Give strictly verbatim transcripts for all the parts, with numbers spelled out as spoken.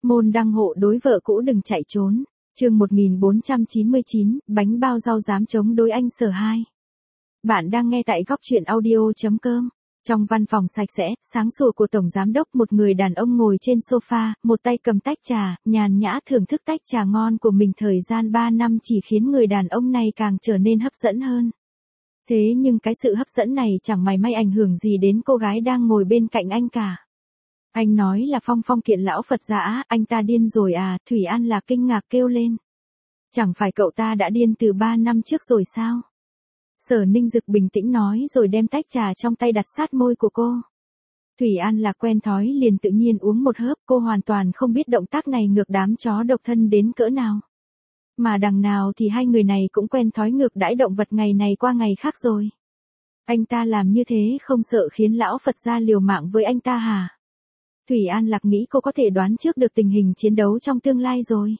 Môn đăng hộ đối vợ cũ đừng chạy trốn. Chương một nghìn bốn trăm chín mươi chín, bánh bao rau dám chống đối anh Sở hai. Bạn đang nghe tại góc truyện audio chấm com. Trong văn phòng sạch sẽ, sáng sủa của tổng giám đốc, một người đàn ông ngồi trên sofa, một tay cầm tách trà, nhàn nhã thưởng thức tách trà ngon của mình. Thời gian ba năm chỉ khiến người đàn ông này càng trở nên hấp dẫn hơn. Thế nhưng cái sự hấp dẫn này chẳng mảy may ảnh hưởng gì đến cô gái đang ngồi bên cạnh anh cả. Anh nói là Phong Phong kiện lão Phật dã, anh ta điên rồi à? Thủy An Lạc kinh ngạc kêu lên. Chẳng phải cậu ta đã điên từ ba năm trước rồi sao? Sở Ninh Dực bình tĩnh nói rồi đem tách trà trong tay đặt sát môi của cô. Thủy An Lạc quen thói liền tự nhiên uống một hớp, cô hoàn toàn không biết động tác này ngược đám chó độc thân đến cỡ nào. Mà đằng nào thì hai người này cũng quen thói ngược đãi động vật ngày này qua ngày khác rồi. Anh ta làm như thế không sợ khiến lão Phật gia liều mạng với anh ta hả? Thủy An Lạc nghĩ cô có thể đoán trước được tình hình chiến đấu trong tương lai rồi.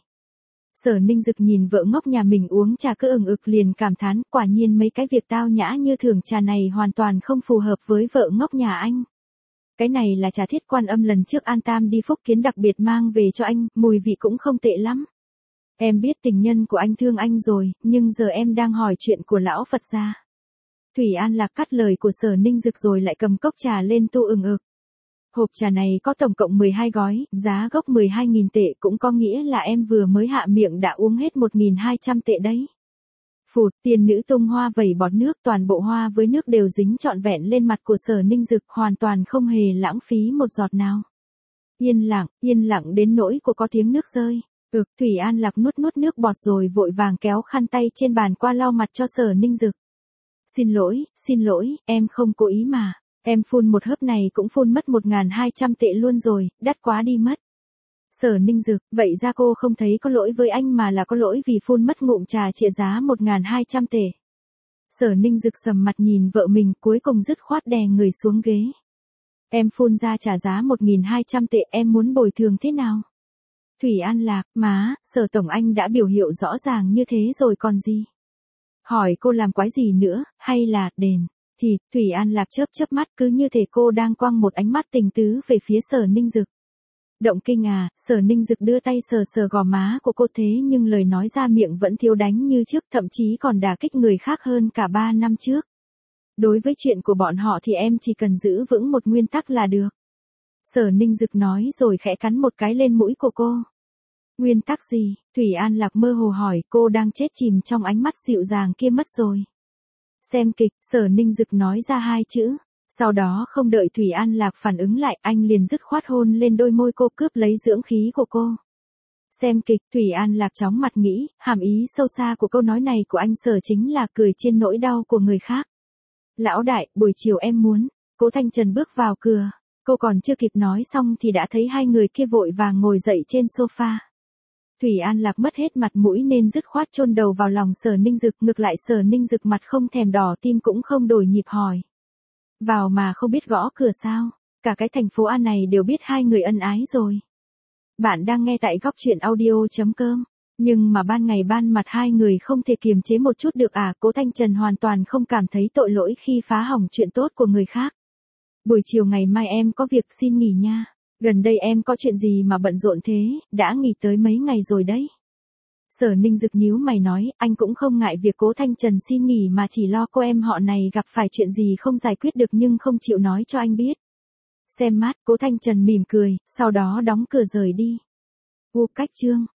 Sở Ninh Dực nhìn vợ ngốc nhà mình uống trà cứ ừng ực liền cảm thán, quả nhiên mấy cái việc tao nhã như thưởng trà này hoàn toàn không phù hợp với vợ ngốc nhà anh. Cái này là trà Thiết Quan Âm lần trước An Tam đi phúc kiến đặc biệt mang về cho anh, mùi vị cũng không tệ lắm. Em biết tình nhân của anh thương anh rồi, nhưng giờ em đang hỏi chuyện của lão Phật gia. Thủy An Lạc cắt lời của Sở Ninh Dực rồi lại cầm cốc trà lên tu ừng ực. Hộp trà này có tổng cộng mười hai gói, giá gốc mười hai nghìn tệ, cũng có nghĩa là em vừa mới hạ miệng đã uống hết một nghìn hai trăm tệ đấy. Phụt, tiền nữ tung hoa vẩy bọt nước, toàn bộ hoa với nước đều dính trọn vẹn lên mặt của Sở Ninh Dực, hoàn toàn không hề lãng phí một giọt nào. Yên lặng, yên lặng đến nỗi cô có tiếng nước rơi. Ực, Thủy An Lạc nuốt nuốt nước bọt rồi vội vàng kéo khăn tay trên bàn qua lau mặt cho Sở Ninh Dực. Xin lỗi, xin lỗi, em không cố ý mà. Em phun một hớp này cũng phun mất một nghìn hai trăm tệ luôn rồi, đắt quá đi mất. Sở Ninh Dực, vậy ra cô không thấy có lỗi với anh mà là có lỗi vì phun mất ngụm trà trị giá một nghìn hai trăm tệ. Sở Ninh Dực sầm mặt nhìn vợ mình, cuối cùng dứt khoát đè người xuống ghế. Em phun ra trả giá một nghìn hai trăm tệ, em muốn bồi thường thế nào? Thủy An Lạc, má, Sở Tổng anh đã biểu hiệu rõ ràng như thế rồi còn gì? Hỏi cô làm quái gì nữa, hay là đền? Thì, Thủy An Lạc chớp chớp mắt, cứ như thể cô đang quăng một ánh mắt tình tứ về phía Sở Ninh Dực. Động kinh à? Sở Ninh Dực đưa tay sờ sờ gò má của cô, thế nhưng lời nói ra miệng vẫn thiếu đánh như trước, thậm chí còn đả kích người khác hơn cả ba năm trước. Đối với chuyện của bọn họ thì em chỉ cần giữ vững một nguyên tắc là được. Sở Ninh Dực nói rồi khẽ cắn một cái lên mũi của cô. Nguyên tắc gì? Thủy An Lạc mơ hồ hỏi, cô đang chết chìm trong ánh mắt dịu dàng kia mất rồi. Xem kịch, Sở Ninh Dực nói ra hai chữ. Sau đó không đợi Thủy An Lạc phản ứng lại, anh liền dứt khoát hôn lên đôi môi cô, cướp lấy dưỡng khí của cô. Xem kịch, Thủy An Lạc chóng mặt nghĩ, hàm ý sâu xa của câu nói này của anh Sở chính là cười trên nỗi đau của người khác. Lão đại, buổi chiều em muốn. Cố Thanh Trần bước vào cửa. Cô còn chưa kịp nói xong thì đã thấy hai người kia vội vàng ngồi dậy trên sofa. Thủy An Lạc mất hết mặt mũi nên dứt khoát chôn đầu vào lòng Sở Ninh Dực, ngược lại Sở Ninh Dực mặt không thèm đỏ tim cũng không đổi nhịp hỏi. Vào mà không biết gõ cửa sao? Cả cái thành phố A này đều biết hai người ân ái rồi. Bạn đang nghe tại góc truyện audio chấm com. Nhưng mà ban ngày ban mặt hai người không thể kiềm chế một chút được à? Cố Thanh Trần hoàn toàn không cảm thấy tội lỗi khi phá hỏng chuyện tốt của người khác. Buổi chiều ngày mai em có việc xin nghỉ nha. Gần đây em có chuyện gì mà bận rộn thế, đã nghỉ tới mấy ngày rồi đấy. Sở Ninh Dực nhíu mày nói, anh cũng không ngại việc Cố Thanh Trần xin nghỉ mà chỉ lo cô em họ này gặp phải chuyện gì không giải quyết được nhưng không chịu nói cho anh biết. Xem mát, Cố Thanh Trần mỉm cười, sau đó đóng cửa rời đi. U cách chương.